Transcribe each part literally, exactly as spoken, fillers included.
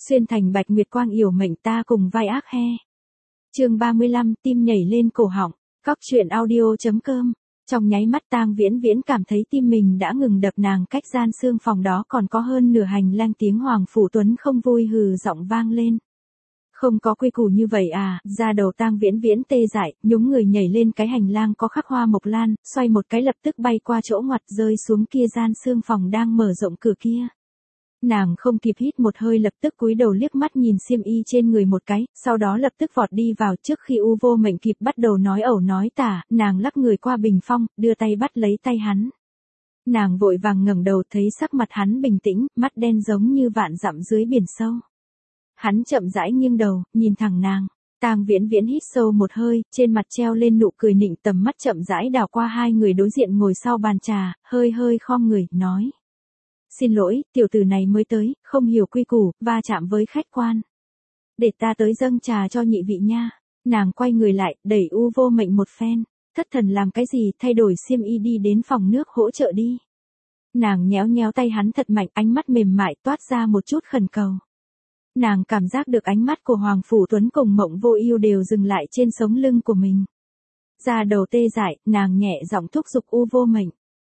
Xuyên thành bạch nguyệt quang yểu mệnh ta cùng vai ác he. Chương ba mươi lăm, tim nhảy lên cổ họng. Cóc truyện audio.com. Trong nháy mắt Tang Viễn Viễn cảm thấy tim mình đã ngừng đập, nàng cách gian xương phòng đó còn có hơn nửa hành lang, tiếng Hoàng Phủ Tuấn không vui hừ giọng vang lên. Không có quy củ như vậy à? Da đầu Tang Viễn Viễn tê dại, nhúng người nhảy lên cái hành lang có khắc hoa mộc lan, xoay một cái lập tức bay qua chỗ ngoặt rơi xuống kia gian xương phòng đang mở rộng cửa kia. Nàng không kịp hít một hơi lập tức cúi đầu liếc mắt nhìn xiêm y trên người một cái, sau đó lập tức vọt đi vào. Trước khi U Vô Mệnh kịp bắt đầu nói ẩu nói tả, nàng lắc người qua bình phong, đưa tay bắt lấy tay hắn. Nàng vội vàng ngẩng đầu thấy sắc mặt hắn bình tĩnh, mắt đen giống như vạn dặm dưới biển sâu. Hắn chậm rãi nghiêng đầu, nhìn thẳng nàng. Tang Viễn Viễn hít sâu một hơi, trên mặt treo lên nụ cười nịnh, tầm mắt chậm rãi đảo qua hai người đối diện ngồi sau bàn trà, hơi hơi khom người, nói. Xin lỗi, tiểu tử này mới tới, không hiểu quy củ, va chạm với khách quan. Để ta tới dâng trà cho nhị vị nha. Nàng quay người lại, đẩy U Vô Mệnh một phen. Thất thần làm cái gì, thay đổi xiêm y đi đến phòng nước hỗ trợ đi. Nàng nhéo nhéo tay hắn thật mạnh, ánh mắt mềm mại toát ra một chút khẩn cầu. Nàng cảm giác được ánh mắt của Hoàng Phủ Tuấn cùng Mộng Vô Ưu đều dừng lại trên sống lưng của mình. Da đầu tê dại, nàng nhẹ giọng thúc giục U Vô Mệnh.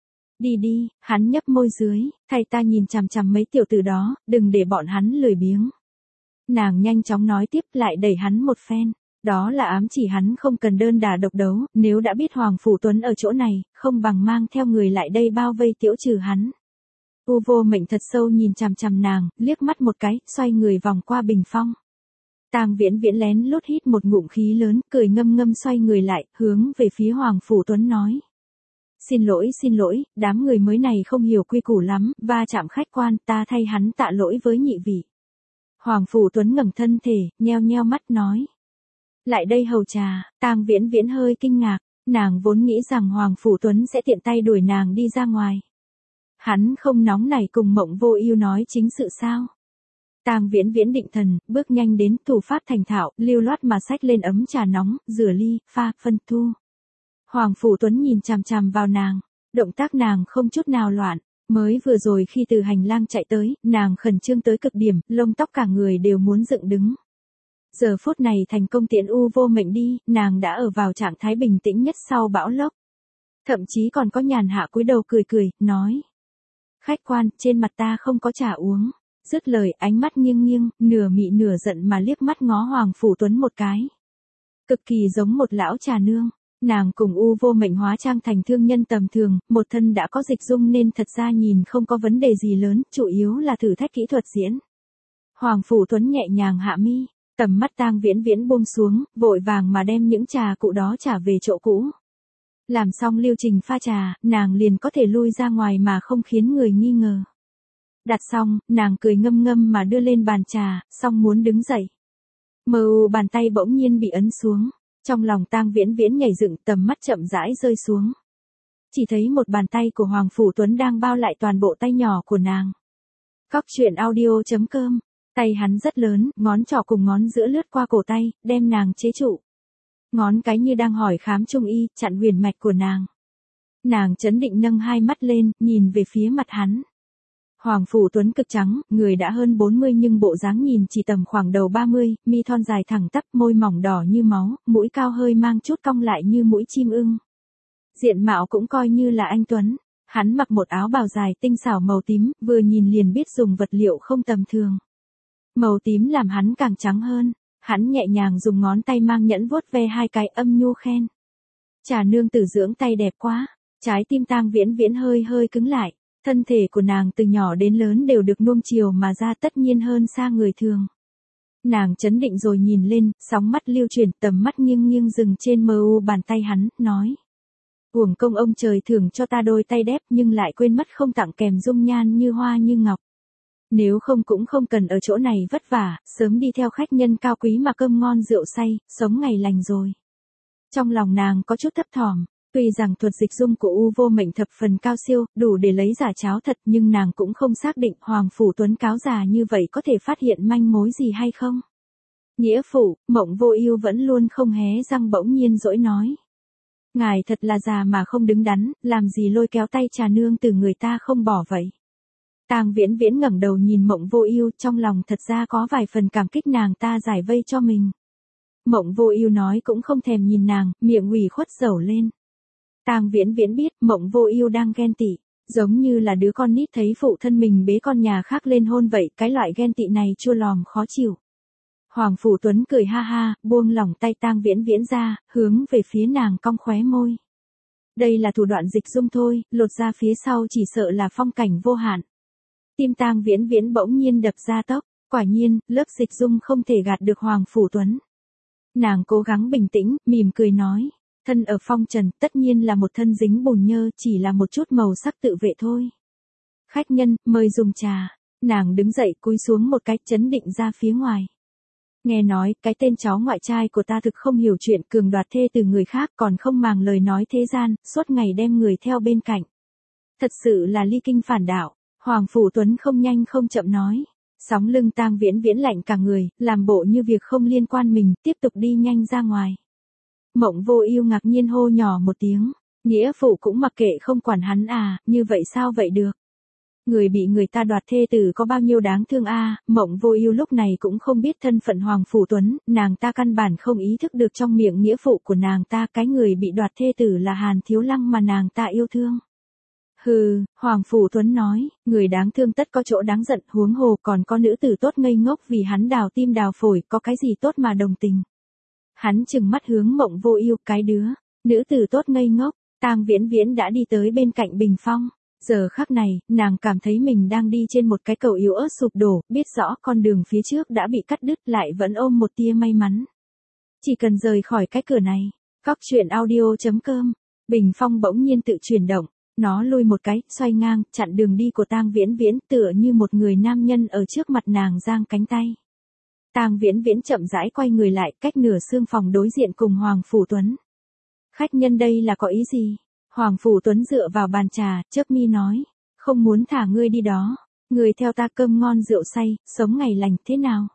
Đi đi, hắn nhấp môi dưới, thay ta nhìn chằm chằm mấy tiểu tử đó, đừng để bọn hắn lười biếng. Nàng nhanh chóng nói tiếp, lại đẩy hắn một phen. Đó là ám chỉ hắn không cần đơn đả độc đấu, nếu đã biết Hoàng Phủ Tuấn ở chỗ này, không bằng mang theo người lại đây bao vây tiễu trừ hắn. U Vô Mệnh thật sâu nhìn chằm chằm nàng, liếc mắt một cái, xoay người vòng qua bình phong. Tang Viễn Viễn lén lút hít một ngụm khí lớn, cười ngâm ngâm xoay người lại, hướng về phía Hoàng Phủ Tuấn nói. Xin lỗi xin lỗi, đám người mới này không hiểu quy củ lắm, va chạm khách quan, ta thay hắn tạ lỗi với nhị vị. Hoàng Phủ Tuấn ngẩng thân thể, nheo nheo mắt nói. Lại đây hầu trà. Tang Viễn Viễn hơi kinh ngạc, nàng vốn nghĩ rằng Hoàng Phủ Tuấn sẽ tiện tay đuổi nàng đi ra ngoài. Hắn không nóng nảy cùng Mộng Vô Ưu nói chính sự sao? Tang Viễn Viễn định thần, bước nhanh đến, thủ pháp thành thạo, lưu loát mà xách lên ấm trà nóng, rửa ly, pha, phân thu. Hoàng Phủ Tuấn nhìn chằm chằm vào nàng, động tác nàng không chút nào loạn, mới vừa rồi khi từ hành lang chạy tới, nàng khẩn trương tới cực điểm, lông tóc cả người đều muốn dựng đứng. Giờ phút này thành công tiễn U Vô Mệnh đi, nàng đã ở vào trạng thái bình tĩnh nhất sau bão lốc. Thậm chí còn có nhàn hạ cúi đầu cười cười, nói. Khách quan, trên mặt ta không có trà uống. Dứt lời, ánh mắt nghiêng nghiêng, nửa mị nửa giận mà liếc mắt ngó Hoàng Phủ Tuấn một cái. Cực kỳ giống một lão trà nương. Nàng cùng U Vô Mệnh hóa trang thành thương nhân tầm thường, một thân đã có dịch dung nên thật ra nhìn không có vấn đề gì lớn, chủ yếu là thử thách kỹ thuật diễn. Hoàng Phủ Tuấn nhẹ nhàng hạ mi, tầm mắt Tang Viễn Viễn buông xuống, vội vàng mà đem những trà cụ đó trả về chỗ cũ. Làm xong lưu trình pha trà, nàng liền có thể lui ra ngoài mà không khiến người nghi ngờ. Đặt xong, nàng cười ngâm ngâm mà đưa lên bàn trà, xong muốn đứng dậy. Mờ u bàn tay bỗng nhiên bị ấn xuống. Trong lòng Tang Viễn Viễn nhảy dựng, tầm mắt chậm rãi rơi xuống. Chỉ thấy một bàn tay của Hoàng Phủ Tuấn đang bao lại toàn bộ tay nhỏ của nàng. Cóc truyện audio.com. Tay hắn rất lớn, ngón trỏ cùng ngón giữa lướt qua cổ tay, đem nàng chế trụ. Ngón cái như đang hỏi khám trung y, chặn huyền mạch của nàng. Nàng trấn định nâng hai mắt lên, nhìn về phía mặt hắn. Hoàng Phủ Tuấn cực trắng, người đã hơn bốn mươi nhưng bộ dáng nhìn chỉ tầm khoảng đầu ba mươi, mi thon dài thẳng tắp, môi mỏng đỏ như máu, mũi cao hơi mang chút cong lại như mũi chim ưng. Diện mạo cũng coi như là anh tuấn. Hắn mặc một áo bào dài tinh xảo màu tím, vừa nhìn liền biết dùng vật liệu không tầm thường. Màu tím làm hắn càng trắng hơn. Hắn nhẹ nhàng dùng ngón tay mang nhẫn vuốt ve hai cái, âm nhu khen. Trà nương tử dưỡng tay đẹp quá. Trái tim Tang Viễn Viễn hơi hơi cứng lại. Thân thể của nàng từ nhỏ đến lớn đều được nuông chiều mà ra, tất nhiên hơn xa người thường. Nàng trấn định rồi nhìn lên, sóng mắt lưu chuyển, tầm mắt nghiêng nghiêng dừng trên mờ u bàn tay hắn, nói. Uổng công ông trời thưởng cho ta đôi tay đẹp nhưng lại quên mất không tặng kèm dung nhan như hoa như ngọc. Nếu không cũng không cần ở chỗ này vất vả, sớm đi theo khách nhân cao quý mà cơm ngon rượu say, sống ngày lành rồi. Trong lòng nàng có chút thấp thỏm. Tuy rằng thuật dịch dung của U Vô Mệnh thập phần cao siêu, đủ để lấy giả cháo thật, nhưng nàng cũng không xác định Hoàng Phủ Tuấn cáo già như vậy có thể phát hiện manh mối gì hay không. Nghĩa phụ, Mộng Vô Ưu vẫn luôn không hé răng, bỗng nhiên dỗi nói. Ngài thật là già mà không đứng đắn, làm gì lôi kéo tay trà nương từ người ta không bỏ vậy. Tang Viễn Viễn ngẩng đầu nhìn Mộng Vô Ưu, trong lòng thật ra có vài phần cảm kích nàng ta giải vây cho mình. Mộng Vô Ưu nói cũng không thèm nhìn nàng, miệng ủy khuất dẩu lên. Tang Viễn Viễn biết Mộng Vô Ưu đang ghen tị, giống như là đứa con nít thấy phụ thân mình bế con nhà khác lên hôn vậy, cái loại ghen tị này chua lòm khó chịu. Hoàng Phủ Tuấn cười ha ha, buông lỏng tay Tang Viễn Viễn ra, hướng về phía nàng cong khóe môi. Đây là thủ đoạn dịch dung thôi, lột ra phía sau chỉ sợ là phong cảnh vô hạn. Tim Tang Viễn Viễn bỗng nhiên đập ra tốc, quả nhiên, lớp dịch dung không thể gạt được Hoàng Phủ Tuấn. Nàng cố gắng bình tĩnh, mỉm cười nói, thân ở phong trần, tất nhiên là một thân dính bùn nhơ, chỉ là một chút màu sắc tự vệ thôi. Khách nhân, mời dùng trà. Nàng đứng dậy cúi xuống một cái, chấn định ra phía ngoài. Nghe nói, cái tên cháu ngoại trai của ta thực không hiểu chuyện cường đoạt thê từ người khác, còn không màng lời nói thế gian, suốt ngày đem người theo bên cạnh. Thật sự là ly kinh phản đạo. Hoàng Phủ Tuấn không nhanh không chậm nói. Sóng lưng Tang Viễn Viễn lạnh cả người, làm bộ như việc không liên quan mình, tiếp tục đi nhanh ra ngoài. Mộng Vô Ưu ngạc nhiên hô nhỏ một tiếng, nghĩa phụ cũng mặc kệ không quản hắn à, như vậy sao vậy được? Người bị người ta đoạt thê tử có bao nhiêu đáng thương a, à, Mộng Vô Ưu lúc này cũng không biết thân phận Hoàng Phủ Tuấn, nàng ta căn bản không ý thức được trong miệng nghĩa phụ của nàng ta cái người bị đoạt thê tử là Hàn Thiếu Lăng mà nàng ta yêu thương. Hừ, Hoàng Phủ Tuấn nói, người đáng thương tất có chỗ đáng giận, huống hồ còn có nữ tử tốt ngây ngốc vì hắn đào tim đào phổi, có cái gì tốt mà đồng tình. Hắn trừng mắt hướng Mộng Vô Ưu, cái đứa, nữ tử tốt ngây ngốc. Tang Viễn Viễn đã đi tới bên cạnh bình phong. Giờ khắc này, nàng cảm thấy mình đang đi trên một cái cầu yếu ớt sụp đổ, biết rõ con đường phía trước đã bị cắt đứt, lại vẫn ôm một tia may mắn. Chỉ cần rời khỏi cái cửa này. Cóc truyện audio chấm com. Bình phong bỗng nhiên tự chuyển động, nó lùi một cái, xoay ngang, chặn đường đi của Tang Viễn Viễn, tựa như một người nam nhân ở trước mặt nàng giang cánh tay. Tang Viễn Viễn chậm rãi quay người lại, cách nửa xương phòng đối diện cùng Hoàng Phủ Tuấn. Khách nhân đây là có ý gì? Hoàng Phủ Tuấn dựa vào bàn trà, chớp mi nói, không muốn thả ngươi đi đó. Ngươi theo ta cơm ngon rượu say, sống ngày lành thế nào?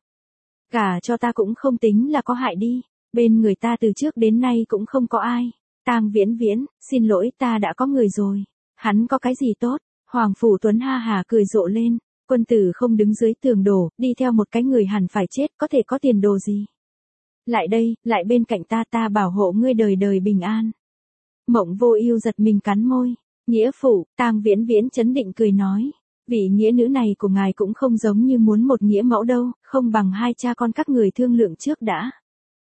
Cả cho ta cũng không tính là có hại đi. Bên người ta từ trước đến nay cũng không có ai. Tang Viễn Viễn, xin lỗi, ta đã có người rồi. Hắn có cái gì tốt? Hoàng Phủ Tuấn ha hà cười rộ lên. Quân tử không đứng dưới tường đổ, đi theo một cái người hẳn phải chết, có thể có tiền đồ gì? Lại đây, lại bên cạnh ta, ta bảo hộ ngươi đời đời bình an. Mộng Vô Ưu giật mình cắn môi. Nghĩa phụ, Tang Viễn Viễn chấn định cười nói, vị nghĩa nữ này của ngài cũng không giống như muốn một nghĩa mẫu đâu, không bằng hai cha con các người thương lượng trước đã.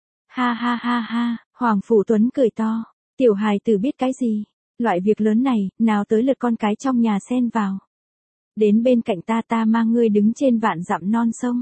Ha ha ha ha, Hoàng Phủ Tuấn cười to, tiểu hài tử biết cái gì, loại việc lớn này, nào tới lượt con cái trong nhà xen vào. Đến bên cạnh ta, ta mang ngươi đứng trên vạn dặm non sông.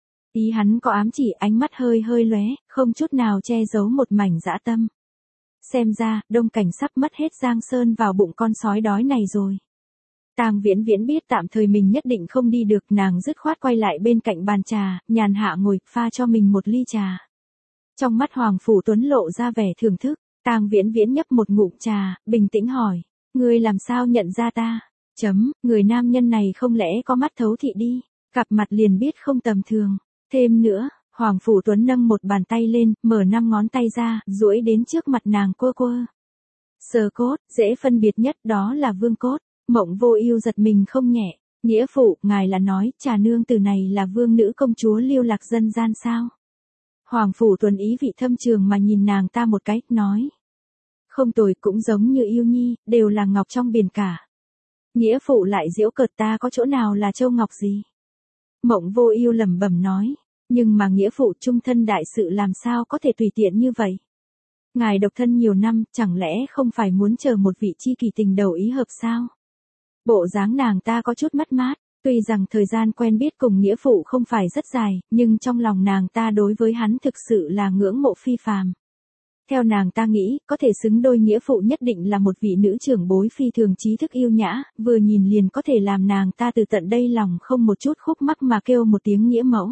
Ý hắn có ám chỉ, ánh mắt hơi hơi lóe, không chút nào che giấu một mảnh dã tâm. Xem ra, Đông Cảnh sắp mất hết Giang Sơn vào bụng con sói đói này rồi. Tang Viễn Viễn biết tạm thời mình nhất định không đi được, nàng dứt khoát quay lại bên cạnh bàn trà, nhàn hạ ngồi, pha cho mình một ly trà. Trong mắt Hoàng Phủ Tuấn lộ ra vẻ thưởng thức, Tang Viễn Viễn nhấp một ngụm trà, bình tĩnh hỏi, ngươi làm sao nhận ra ta? Chấm, người nam nhân này không lẽ có mắt thấu thị đi, gặp mặt liền biết không tầm thường. Thêm nữa, Hoàng Phủ Tuấn nâng một bàn tay lên, mở năm ngón tay ra, duỗi đến trước mặt nàng quơ quơ. Sờ cốt, dễ phân biệt nhất đó là vương cốt. Mộng Vô Ưu giật mình không nhẹ. Nghĩa phụ, ngài là nói, trà nương tử này là vương nữ công chúa Liêu Lạc dân gian sao? Hoàng Phủ Tuấn ý vị thâm trường mà nhìn nàng ta một cái, nói. Không tồi, cũng giống như Yêu Nhi, đều là ngọc trong biển cả. Nghĩa phụ lại giễu cợt ta có chỗ nào là châu ngọc gì? Mộng Vô Ưu lẩm bẩm nói, nhưng mà nghĩa phụ trung thân đại sự làm sao có thể tùy tiện như vậy? Ngài độc thân nhiều năm, chẳng lẽ không phải muốn chờ một vị chi kỷ tình đầu ý hợp sao? Bộ dáng nàng ta có chút mất mát, tuy rằng thời gian quen biết cùng nghĩa phụ không phải rất dài, nhưng trong lòng nàng ta đối với hắn thực sự là ngưỡng mộ phi phàm. Theo nàng ta nghĩ, có thể xứng đôi nghĩa phụ nhất định là một vị nữ trưởng bối phi thường trí thức yêu nhã, vừa nhìn liền có thể làm nàng ta từ tận đây lòng không một chút khúc mắc mà kêu một tiếng nghĩa mẫu.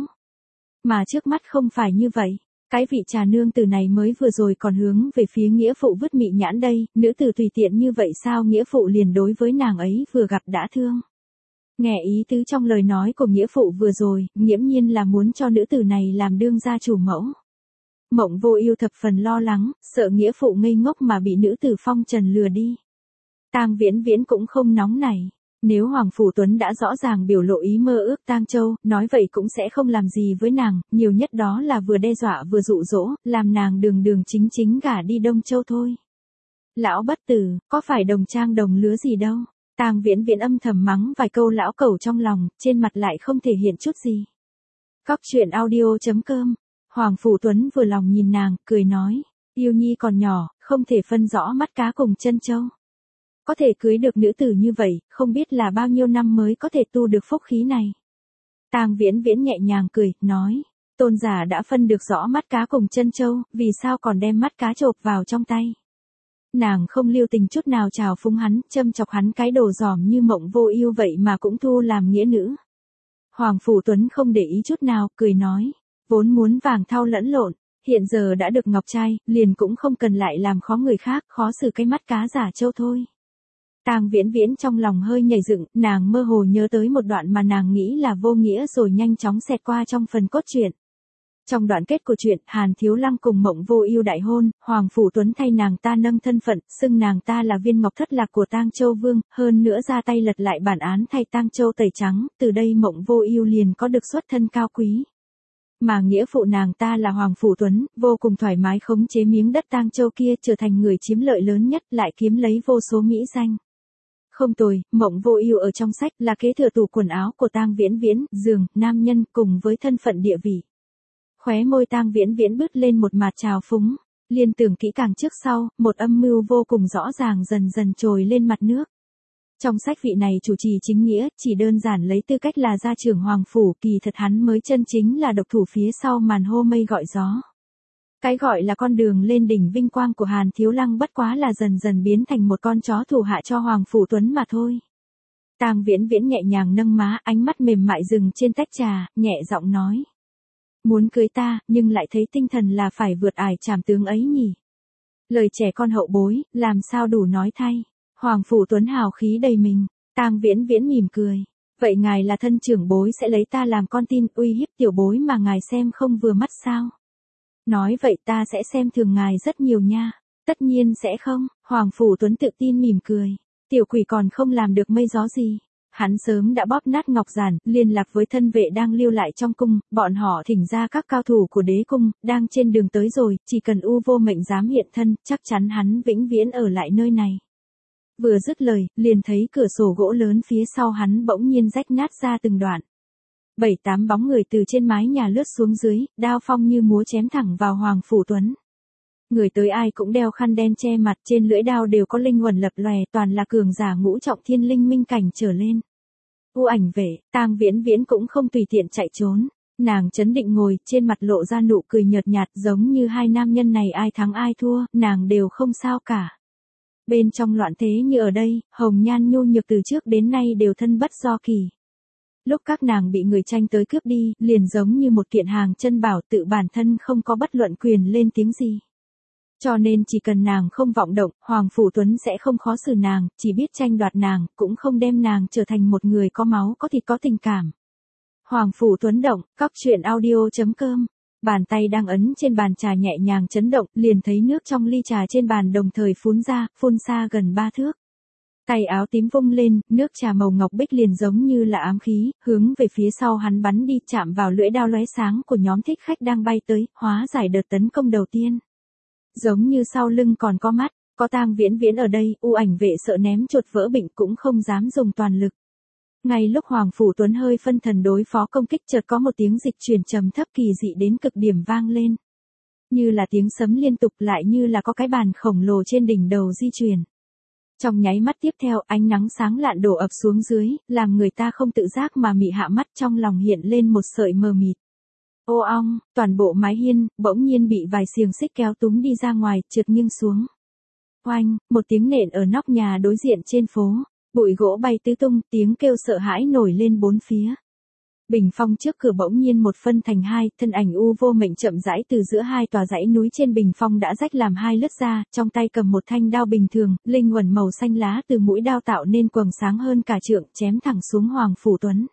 Mà trước mắt không phải như vậy, cái vị trà nương tử này mới vừa rồi còn hướng về phía nghĩa phụ vứt mị nhãn đây, nữ tử tùy tiện như vậy sao nghĩa phụ liền đối với nàng ấy vừa gặp đã thương. Nghe ý tứ trong lời nói của nghĩa phụ vừa rồi, nghiễm nhiên là muốn cho nữ tử này làm đương gia chủ mẫu. Mộng Vô Ưu thập phần lo lắng, sợ nghĩa phụ ngây ngốc mà bị nữ tử phong trần lừa đi. Tang Viễn Viễn cũng không nóng nảy, Nếu Hoàng Phủ Tuấn đã rõ ràng biểu lộ ý mơ ước Tang Châu, nói vậy cũng sẽ không làm gì với nàng, nhiều nhất đó là vừa đe dọa vừa dụ dỗ, làm nàng đường đường chính chính gả đi Đông Châu thôi. Lão bất tử, có phải đồng trang đồng lứa gì đâu. Tang Viễn Viễn âm thầm mắng vài câu lão cẩu trong lòng, trên mặt lại không thể hiện chút gì. Cóc truyện audio chấm com. Hoàng Phủ Tuấn vừa lòng nhìn nàng, cười nói, yêu nhi còn nhỏ, không thể phân rõ mắt cá cùng chân châu. Có thể cưới được nữ tử như vậy, không biết là bao nhiêu năm mới có thể tu được phúc khí này. Tang Viễn Viễn nhẹ nhàng cười, nói, tôn giả đã phân được rõ mắt cá cùng chân châu, vì sao còn đem mắt cá chộp vào trong tay. Nàng không lưu tình chút nào chào phúng hắn, châm chọc hắn cái đồ giỏm như Mộng Vô Ưu vậy mà cũng thu làm nghĩa nữ. Hoàng Phủ Tuấn không để ý chút nào, cười nói, vốn muốn vàng thau lẫn lộn, hiện giờ đã được ngọc trai, liền cũng không cần lại làm khó người khác, khó xử cái mắt cá giả châu thôi. Tang Viễn Viễn trong lòng hơi nhảy dựng, nàng mơ hồ nhớ tới một đoạn mà nàng nghĩ là vô nghĩa rồi nhanh chóng xẹt qua trong phần cốt truyện. Trong đoạn kết của truyện, Hàn Thiếu Lăng cùng Mộng Vô Ưu đại hôn, Hoàng Phủ Tuấn thay nàng ta nâng thân phận, xưng nàng ta là viên ngọc thất lạc của Tang Châu Vương, hơn nữa ra tay lật lại bản án thay Tang Châu tẩy trắng, từ đây Mộng Vô Ưu liền có được xuất thân cao quý. Mà nghĩa phụ nàng ta là Hoàng Phủ Tuấn, vô cùng thoải mái khống chế miếng đất Tang Châu kia, trở thành người chiếm lợi lớn nhất, lại kiếm lấy vô số mỹ danh. Không tồi, Mộng Vô Ưu ở trong sách là kế thừa tủ quần áo của Tang Viễn Viễn, giường, nam nhân cùng với thân phận địa vị. Khóe môi Tang Viễn Viễn bứt lên một mặt trào phúng, liên tưởng kỹ càng trước sau, một âm mưu vô cùng rõ ràng dần dần trồi lên mặt nước. Trong sách vị này chủ trì chính nghĩa, chỉ đơn giản lấy tư cách là gia trưởng Hoàng Phủ, kỳ thật hắn mới chân chính là độc thủ phía sau màn hô mây gọi gió. Cái gọi là con đường lên đỉnh vinh quang của Hàn Thiếu Lăng bất quá là dần dần biến thành một con chó thủ hạ cho Hoàng Phủ Tuấn mà thôi. Tang Viễn Viễn nhẹ nhàng nâng má, ánh mắt mềm mại dừng trên tách trà, nhẹ giọng nói. Muốn cưới ta, nhưng lại thấy tinh thần là phải vượt ải trảm tướng ấy nhỉ. Lời trẻ con hậu bối, làm sao đủ nói thay. Hoàng Phủ Tuấn hào khí đầy mình, Tang Viễn Viễn mỉm cười. Vậy ngài là thân trưởng bối sẽ lấy ta làm con tin uy hiếp tiểu bối mà ngài xem không vừa mắt sao? Nói vậy ta sẽ xem thường ngài rất nhiều nha. Tất nhiên sẽ không, Hoàng Phủ Tuấn tự tin mỉm cười. Tiểu quỷ còn không làm được mây gió gì. Hắn sớm đã bóp nát ngọc giản, liên lạc với thân vệ đang lưu lại trong cung, bọn họ thỉnh ra các cao thủ của đế cung, đang trên đường tới rồi, chỉ cần U Vô Mệnh dám hiện thân, chắc chắn hắn vĩnh viễn ở lại nơi này. Vừa dứt lời, liền thấy cửa sổ gỗ lớn phía sau hắn bỗng nhiên rách nát ra từng đoạn. Bảy tám bóng người từ trên mái nhà lướt xuống dưới, đao phong như múa chém thẳng vào Hoàng Phủ Tuấn. Người tới ai cũng đeo khăn đen che mặt, trên lưỡi đao đều có linh quẩn lập lòe, toàn là cường giả ngũ trọng thiên linh minh cảnh trở lên. U Ảnh Vệ, Tang Viễn Viễn cũng không tùy tiện chạy trốn, nàng trấn định ngồi, trên mặt lộ ra nụ cười nhợt nhạt, giống như hai nam nhân này ai thắng ai thua, nàng đều không sao cả. Bên trong loạn thế như ở đây, Hồng Nhan nhu nhược từ trước đến nay đều thân bất do kỳ. Lúc các nàng bị người tranh tới cướp đi, liền giống như một kiện hàng chân bảo, tự bản thân không có bất luận quyền lên tiếng gì. Cho nên chỉ cần nàng không vọng động, Hoàng Phủ Tuấn sẽ không khó xử nàng, chỉ biết tranh đoạt nàng, cũng không đem nàng trở thành một người có máu có thịt có tình cảm. Hoàng Phủ Tuấn động, cóc truyện audio chấm com. Bàn tay đang ấn trên bàn trà nhẹ nhàng chấn động, liền thấy nước trong ly trà trên bàn đồng thời phun ra, phun xa gần ba thước. Tay áo tím vung lên, nước trà màu ngọc bích liền giống như là ám khí, hướng về phía sau hắn bắn đi, chạm vào lưỡi đao lóe sáng của nhóm thích khách đang bay tới, hóa giải đợt tấn công đầu tiên. Giống như sau lưng còn có mắt, có Tang Viễn Viễn ở đây, U Ảnh Vệ sợ ném chuột vỡ bệnh cũng không dám dùng toàn lực. Ngay lúc Hoàng Phủ Tuấn hơi phân thần đối phó công kích, chợt có một tiếng dịch chuyển trầm thấp kỳ dị đến cực điểm vang lên. Như là tiếng sấm liên tục, lại như là có cái bàn khổng lồ trên đỉnh đầu di chuyển. Trong nháy mắt tiếp theo, ánh nắng sáng lạn đổ ập xuống dưới, làm người ta không tự giác mà mị hạ mắt, trong lòng hiện lên một sợi mờ mịt. Ô ong, toàn bộ mái hiên, bỗng nhiên bị vài xiềng xích kéo túng đi ra ngoài, trượt nghiêng xuống. Oanh, một tiếng nện ở nóc nhà đối diện trên phố. Bụi gỗ bay tứ tung, tiếng kêu sợ hãi nổi lên bốn phía. Bình phong trước cửa bỗng nhiên một phân thành hai, thân ảnh U Vô Mệnh chậm rãi từ giữa hai tòa dãy núi trên bình phong đã rách làm hai lướt ra, trong tay cầm một thanh đao bình thường, linh uẩn màu xanh lá từ mũi đao tạo nên quầng sáng hơn cả trượng, chém thẳng xuống Hoàng Phủ Tuấn.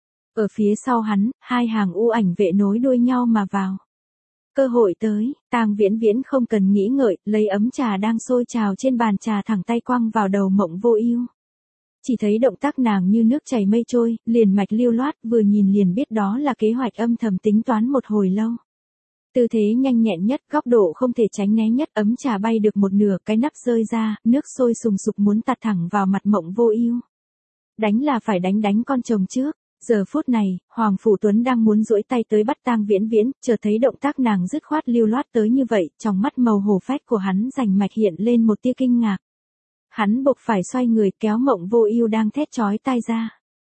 Ở phía sau hắn, hai hàng U Ảnh Vệ nối đuôi nhau mà vào. Cơ hội tới, Tang Viễn Viễn không cần nghĩ ngợi, lấy ấm trà đang sôi trào trên bàn trà thẳng tay quăng vào đầu Mộng Vô Ưu. Chỉ thấy động tác nàng như nước chảy mây trôi, liền mạch lưu loát, vừa nhìn liền biết đó là kế hoạch âm thầm tính toán một hồi lâu. Tư thế nhanh nhẹn nhất, góc độ không thể tránh né nhất, ấm trà bay được một nửa, cái nắp rơi ra, nước sôi sùng sục muốn tạt thẳng vào mặt Mộng Vô Ưu. Đánh là phải đánh đánh con chồng trước. Giờ phút này, Hoàng Phủ Tuấn đang muốn duỗi tay tới bắt Tang Viễn Viễn, chợt thấy động tác nàng dứt khoát lưu loát tới như vậy, trong mắt màu hổ phách của hắn rành mạch hiện lên một tia kinh ngạc. Hắn buộc phải xoay người kéo Mộng Vô Ưu đang thét chói tai ra.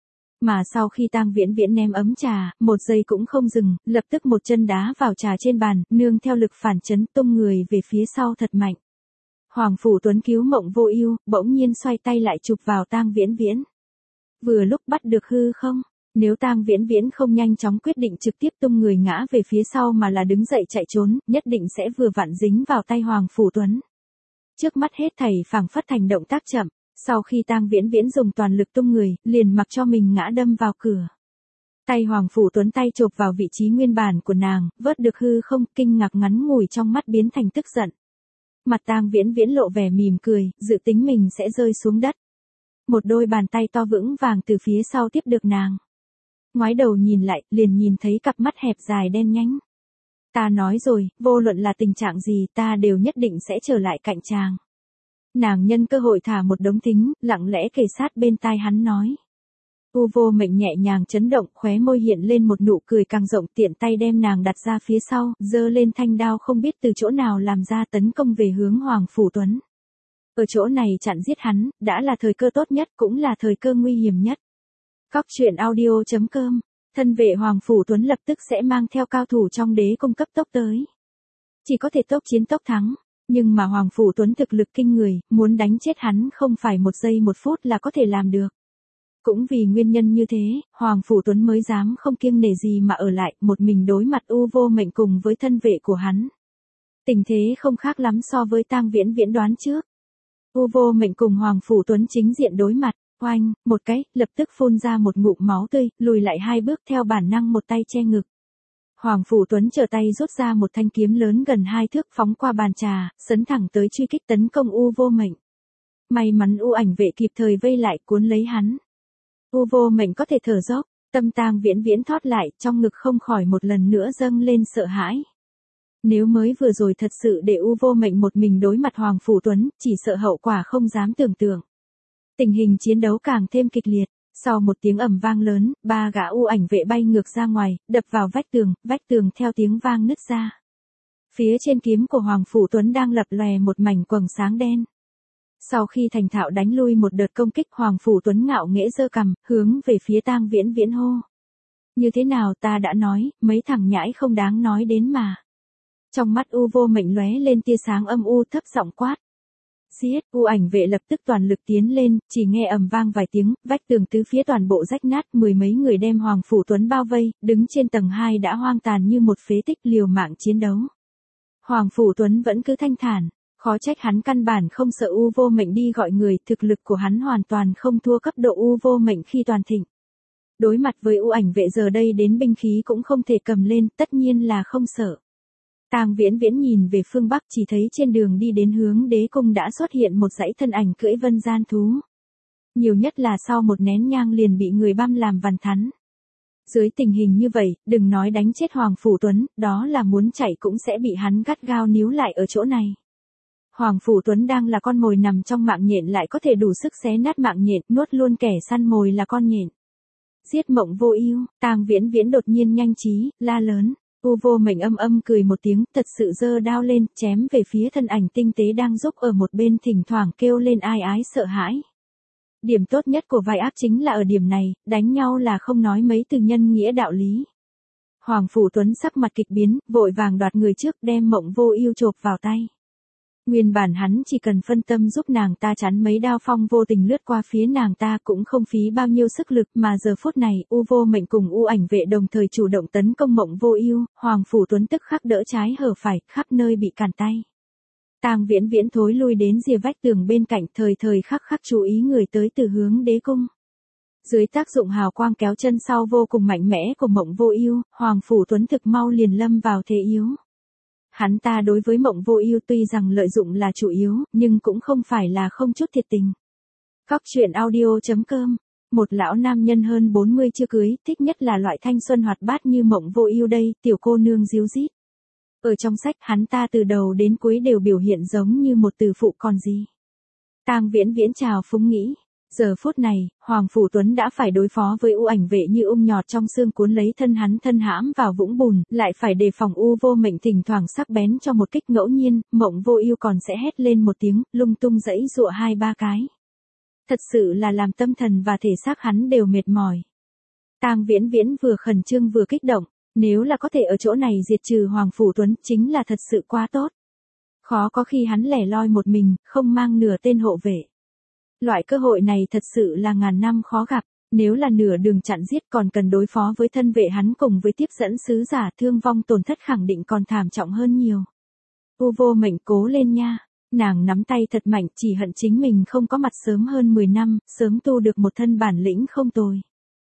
Mà sau khi Tang Viễn Viễn ném ấm trà, một giây cũng không dừng, lập tức một chân đá vào trà trên bàn, nương theo lực phản chấn tung người về phía sau thật mạnh. Hoàng Phủ Tuấn cứu Mộng Vô Ưu, bỗng nhiên xoay tay lại chụp vào Tang Viễn Viễn. Vừa lúc bắt được hư không, nếu Tang Viễn Viễn không nhanh chóng quyết định trực tiếp tung người ngã về phía sau mà là đứng dậy chạy trốn, nhất định sẽ vừa vặn dính vào tay Hoàng Phủ Tuấn. Trước mắt hết thảy phảng phất thành động tác chậm, sau khi Tang Viễn Viễn dùng toàn lực tung người, liền mặc cho mình ngã đâm vào cửa. Tay Hoàng Phủ Tuấn tay chộp vào vị trí nguyên bản của nàng, vớt được hư không, kinh ngạc ngắn ngủi trong mắt biến thành tức giận. Mặt Tang Viễn Viễn lộ vẻ mỉm cười, dự tính mình sẽ rơi xuống đất. Một đôi bàn tay to vững vàng từ phía sau tiếp được nàng. Ngoái đầu nhìn lại, liền nhìn thấy cặp mắt hẹp dài đen nhánh. Ta nói rồi, vô luận là tình trạng gì ta đều nhất định sẽ trở lại cạnh chàng. Nàng nhân cơ hội thả một đống thính, lặng lẽ kề sát bên tai hắn nói. U Vô Mệnh nhẹ nhàng chấn động, khóe môi hiện lên một nụ cười càng rộng, tiện tay đem nàng đặt ra phía sau, giơ lên thanh đao không biết từ chỗ nào làm ra tấn công về hướng Hoàng Phủ Tuấn. Ở chỗ này chặn giết hắn, đã là thời cơ tốt nhất, cũng là thời cơ nguy hiểm nhất. Cóc truyện audio chấm com, thân vệ Hoàng Phủ Tuấn lập tức sẽ mang theo cao thủ trong đế cung cấp tốc tới. Chỉ có thể tốc chiến tốc thắng, nhưng mà Hoàng Phủ Tuấn thực lực kinh người, muốn đánh chết hắn không phải một giây một phút là có thể làm được. Cũng vì nguyên nhân như thế, Hoàng Phủ Tuấn mới dám không kiêng nể gì mà ở lại, một mình đối mặt U Vô Mệnh cùng với thân vệ của hắn. Tình thế không khác lắm so với Tang Viễn Viễn đoán trước. U Vô Mệnh cùng Hoàng Phủ Tuấn chính diện đối mặt, oanh, một cái, lập tức phun ra một ngụm máu tươi, lùi lại hai bước theo bản năng một tay che ngực. Hoàng Phủ Tuấn trở tay rút ra một thanh kiếm lớn gần hai thước phóng qua bàn trà, sấn thẳng tới truy kích tấn công U Vô Mệnh. May mắn U Ảnh Vệ kịp thời vây lại cuốn lấy hắn. U Vô Mệnh có thể thở dốc, tâm Tang Viễn Viễn thoát lại, trong ngực không khỏi một lần nữa dâng lên sợ hãi. Nếu mới vừa rồi thật sự để U Vô Mệnh một mình đối mặt Hoàng Phủ Tuấn, chỉ sợ hậu quả không dám tưởng tượng. Tình hình chiến đấu càng thêm kịch liệt, sau một tiếng ầm vang lớn, ba gã U Ảnh Vệ bay ngược ra ngoài, đập vào vách tường, vách tường theo tiếng vang nứt ra. Phía trên kiếm của Hoàng Phủ Tuấn đang lập lòe một mảnh quầng sáng đen. Sau khi thành thạo đánh lui một đợt công kích, Hoàng Phủ Tuấn ngạo nghễ giơ cằm, hướng về phía Tang Viễn Viễn hô. Như thế nào ta đã nói, mấy thằng nhãi không đáng nói đến mà. Trong mắt U Vô Mệnh lóe lên tia sáng âm u, thấp giọng quát. Giết! U Ảnh Vệ lập tức toàn lực tiến lên, chỉ nghe ầm vang vài tiếng, vách tường tứ phía toàn bộ rách nát, mười mấy người đem Hoàng Phủ Tuấn bao vây, đứng trên tầng hai đã hoang tàn như một phế tích, liều mạng chiến đấu. Hoàng Phủ Tuấn vẫn cứ thanh thản, khó trách hắn căn bản không sợ U Vô Mệnh đi gọi người, thực lực của hắn hoàn toàn không thua cấp độ U Vô Mệnh khi toàn thịnh. Đối mặt với U Ảnh Vệ giờ đây đến binh khí cũng không thể cầm lên, tất nhiên là không sợ. Tang Viễn Viễn nhìn về phương Bắc, chỉ thấy trên đường đi đến hướng đế cung đã xuất hiện một dãy thân ảnh cưỡi vân gian thú. Nhiều nhất là sau một nén nhang liền bị người băm làm vằn thắn. Dưới tình hình như vậy, đừng nói đánh chết Hoàng Phủ Tuấn, đó là muốn chạy cũng sẽ bị hắn gắt gao níu lại ở chỗ này. Hoàng Phủ Tuấn đang là con mồi nằm trong mạng nhện lại có thể đủ sức xé nát mạng nhện, nuốt luôn kẻ săn mồi là con nhện. Giết Mộng Vô Ưu, Tang Viễn Viễn đột nhiên nhanh trí, la lớn. U Vô Mệnh âm âm cười một tiếng, thật sự giơ đao lên, chém về phía thân ảnh tinh tế đang giúp ở một bên, thỉnh thoảng kêu lên ai ái sợ hãi. Điểm tốt nhất của vai ác chính là ở điểm này, đánh nhau là không nói mấy từ nhân nghĩa đạo lý. Hoàng Phủ Tuấn sắc mặt kịch biến, vội vàng đoạt người trước, đem Mộng Vô Ưu chộp vào tay. Nguyên bản hắn chỉ cần phân tâm giúp nàng ta chắn mấy đao phong vô tình lướt qua phía nàng ta cũng không phí bao nhiêu sức lực, mà giờ phút này U Vô Mệnh cùng U Ảnh Vệ đồng thời chủ động tấn công Mộng Vô Ưu, Hoàng Phủ Tuấn tức khắc đỡ trái hở phải, khắp nơi bị cản tay. Tang Viễn Viễn thối lui đến rìa vách tường bên cạnh, thời thời khắc khắc chú ý người tới từ hướng đế cung. Dưới tác dụng hào quang kéo chân sau vô cùng mạnh mẽ của Mộng Vô Ưu, Hoàng Phủ Tuấn thực mau liền lâm vào thế yếu. Hắn ta đối với Mộng Vô Ưu tuy rằng lợi dụng là chủ yếu, nhưng cũng không phải là không chút thiệt tình. Cóc truyện audio chấm com. Một lão nam nhân hơn bốn mươi chưa cưới, thích nhất là loại thanh xuân hoạt bát như Mộng Vô Ưu đây, tiểu cô nương díu dít. Ở trong sách hắn ta từ đầu đến cuối đều biểu hiện giống như một từ phụ còn gì. Tang Viễn Viễn chào phúng nghĩ. Giờ phút này, Hoàng Phủ Tuấn đã phải đối phó với u ảnh vệ như ung nhọt trong xương cuốn lấy thân hắn thân hãm vào vũng bùn, lại phải đề phòng u vô mệnh thỉnh thoảng sắc bén cho một kích ngẫu nhiên, Mộng Vô Ưu còn sẽ hét lên một tiếng, lung tung giãy giụa hai ba cái. Thật sự là làm tâm thần và thể xác hắn đều mệt mỏi. Tang Viễn Viễn vừa khẩn trương vừa kích động, nếu là có thể ở chỗ này diệt trừ Hoàng Phủ Tuấn chính là thật sự quá tốt. Khó có khi hắn lẻ loi một mình, không mang nửa tên hộ vệ. Loại cơ hội này thật sự là ngàn năm khó gặp, nếu là nửa đường chặn giết còn cần đối phó với thân vệ hắn cùng với tiếp dẫn sứ giả, thương vong tổn thất khẳng định còn thảm trọng hơn nhiều. U vô mệnh cố lên nha, nàng nắm tay thật mạnh, chỉ hận chính mình không có mặt sớm hơn mười năm, sớm tu được một thân bản lĩnh không tồi.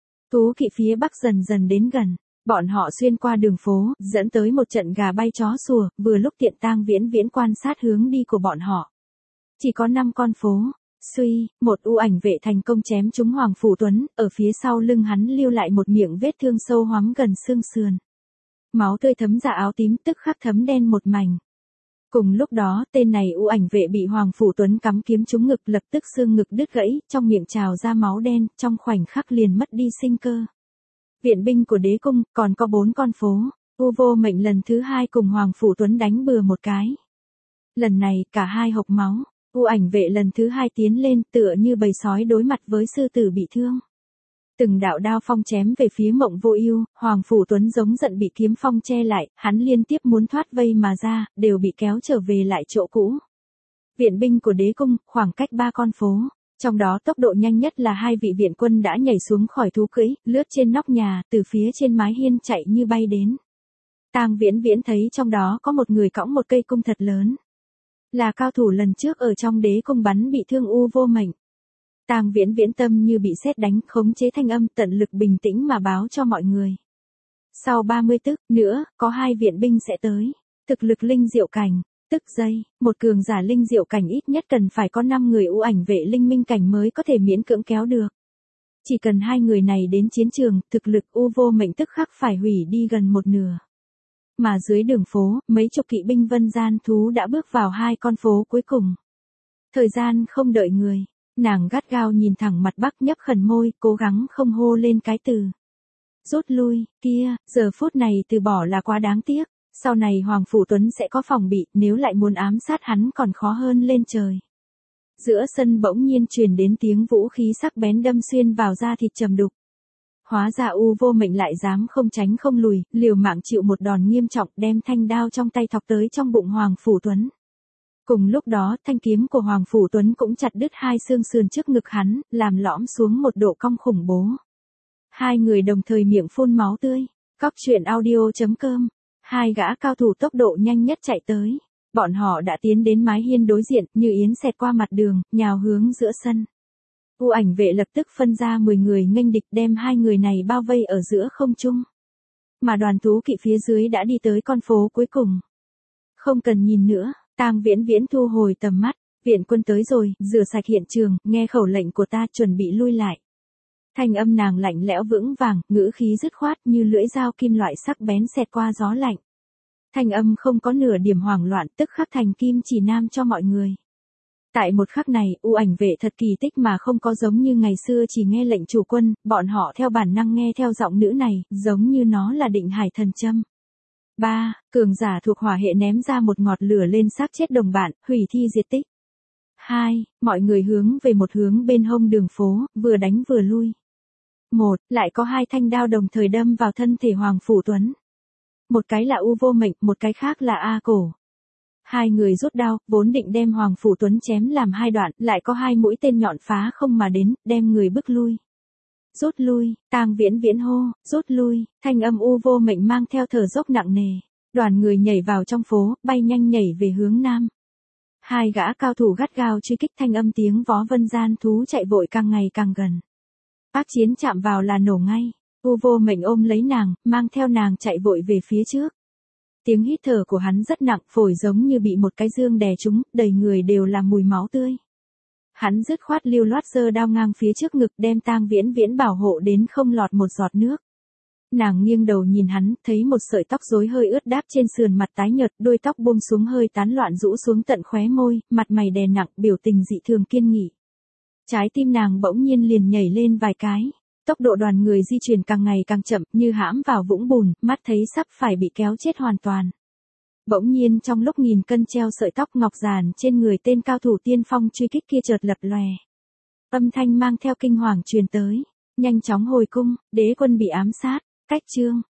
Tú kỵ phía bắc dần dần đến gần, bọn họ xuyên qua đường phố, dẫn tới một trận gà bay chó sủa, vừa lúc tiện Tang Viễn Viễn quan sát hướng đi của bọn họ. Chỉ có năm con phố. Suy, một u ảnh vệ thành công chém trúng Hoàng Phủ Tuấn, ở phía sau lưng hắn lưu lại một miệng vết thương sâu hoắm gần xương sườn. Máu tươi thấm ra áo tím tức khắc thấm đen một mảnh. Cùng lúc đó, tên này u ảnh vệ bị Hoàng Phủ Tuấn cắm kiếm trúng ngực, lập tức xương ngực đứt gãy, trong miệng trào ra máu đen, trong khoảnh khắc liền mất đi sinh cơ. Viện binh của đế cung, còn có bốn con phố, U vô mệnh lần thứ hai cùng Hoàng Phủ Tuấn đánh bừa một cái. Lần này, cả hai hộc máu. U ảnh vệ lần thứ hai tiến lên tựa như bầy sói đối mặt với sư tử bị thương. Từng đạo đao phong chém về phía Mộng Vô Ưu, Hoàng Phủ Tuấn giống giận bị kiếm phong che lại, hắn liên tiếp muốn thoát vây mà ra, đều bị kéo trở về lại chỗ cũ. Viện binh của đế cung, khoảng cách ba con phố, trong đó tốc độ nhanh nhất là hai vị viện quân đã nhảy xuống khỏi thú cưỡi, lướt trên nóc nhà, từ phía trên mái hiên chạy như bay đến. Tang Viễn Viễn thấy trong đó có một người cõng một cây cung thật lớn. Là cao thủ lần trước ở trong đế cung bắn bị thương U vô mệnh. Tang Viễn Viễn tâm như bị sét đánh, khống chế thanh âm tận lực bình tĩnh mà báo cho mọi người. Sau ba mươi tức nữa, có hai viện binh sẽ tới. Thực lực linh diệu cảnh, tức giây, một cường giả linh diệu cảnh ít nhất cần phải có năm người u ảnh vệ linh minh cảnh mới có thể miễn cưỡng kéo được. Chỉ cần hai người này đến chiến trường, thực lực U vô mệnh tức khắc phải hủy đi gần một nửa. Mà dưới đường phố, mấy chục kỵ binh vân gian thú đã bước vào hai con phố cuối cùng. Thời gian không đợi người, nàng gắt gao nhìn thẳng mặt Bắc nhấp khẩn môi, cố gắng không hô lên cái từ. Rút lui, kia, giờ phút này từ bỏ là quá đáng tiếc, sau này Hoàng Phủ Tuấn sẽ có phòng bị, nếu lại muốn ám sát hắn còn khó hơn lên trời. Giữa sân bỗng nhiên truyền đến tiếng vũ khí sắc bén đâm xuyên vào da thịt trầm đục. Hóa ra U vô mệnh lại dám không tránh không lùi, liều mạng chịu một đòn nghiêm trọng, đem thanh đao trong tay thọc tới trong bụng Hoàng Phủ Tuấn. Cùng lúc đó, thanh kiếm của Hoàng Phủ Tuấn cũng chặt đứt hai xương sườn trước ngực hắn, làm lõm xuống một độ cong khủng bố. Hai người đồng thời miệng phun máu tươi. Cóc truyện audio chấm com. Hai gã cao thủ tốc độ nhanh nhất chạy tới. Bọn họ đã tiến đến mái hiên đối diện, như yến xẹt qua mặt đường, nhào hướng giữa sân. U ảnh vệ lập tức phân ra mười người nghênh địch, đem hai người này bao vây ở giữa không trung. Mà đoàn thú kỵ phía dưới đã đi tới con phố cuối cùng. Không cần nhìn nữa, Tang Viễn Viễn thu hồi tầm mắt, viện quân tới rồi, rửa sạch hiện trường, nghe khẩu lệnh của ta, chuẩn bị lui lại. Thanh âm nàng lạnh lẽo vững vàng, ngữ khí dứt khoát như lưỡi dao kim loại sắc bén xẹt qua gió lạnh. Thanh âm không có nửa điểm hoảng loạn, tức khắc thành kim chỉ nam cho mọi người. Tại một khắc này, u ảnh vệ thật kỳ tích mà không có giống như ngày xưa chỉ nghe lệnh chủ quân, bọn họ theo bản năng nghe theo giọng nữ này, giống như nó là định hải thần châm. ba. Cường giả thuộc hỏa hệ ném ra một ngọt lửa lên xác chết đồng bạn, hủy thi diệt tích. hai. Mọi người hướng về một hướng bên hông đường phố, vừa đánh vừa lui. một. Lại có hai thanh đao đồng thời đâm vào thân thể Hoàng Phủ Tuấn. Một cái là U vô mệnh, một cái khác là A Cổ. Hai người rút đao, vốn định đem Hoàng Phủ Tuấn chém làm hai đoạn, lại có hai mũi tên nhọn phá không mà đến, đem người bức lui. Rút lui, Tang Viễn Viễn hô, rút lui, thanh âm U vô mệnh mang theo thở dốc nặng nề. Đoàn người nhảy vào trong phố, bay nhanh nhảy về hướng nam. Hai gã cao thủ gắt gao truy kích, thanh âm tiếng vó vân gian thú chạy vội càng ngày càng gần. Ác chiến chạm vào là nổ ngay, U vô mệnh ôm lấy nàng, mang theo nàng chạy vội về phía trước. Tiếng hít thở của hắn rất nặng, phổi giống như bị một cái dương đè trúng, đầy người đều là mùi máu tươi. Hắn dứt khoát lưu loát giơ đao ngang phía trước ngực đem Tang Viễn Viễn bảo hộ đến không lọt một giọt nước. Nàng nghiêng đầu nhìn hắn, thấy một sợi tóc rối hơi ướt đáp trên sườn mặt tái nhợt, đuôi tóc buông xuống hơi tán loạn rũ xuống tận khóe môi, mặt mày đè nặng, biểu tình dị thường kiên nghị. Trái tim nàng bỗng nhiên liền nhảy lên vài cái. Tốc độ đoàn người di chuyển càng ngày càng chậm, như hãm vào vũng bùn, mắt thấy sắp phải bị kéo chết hoàn toàn. Bỗng nhiên trong lúc nghìn cân treo sợi tóc ngọc giản trên người tên cao thủ tiên phong truy kích kia chợt lập lòe. Âm thanh mang theo kinh hoàng truyền tới. Nhanh chóng hồi cung, đế quân bị ám sát. Cách chương.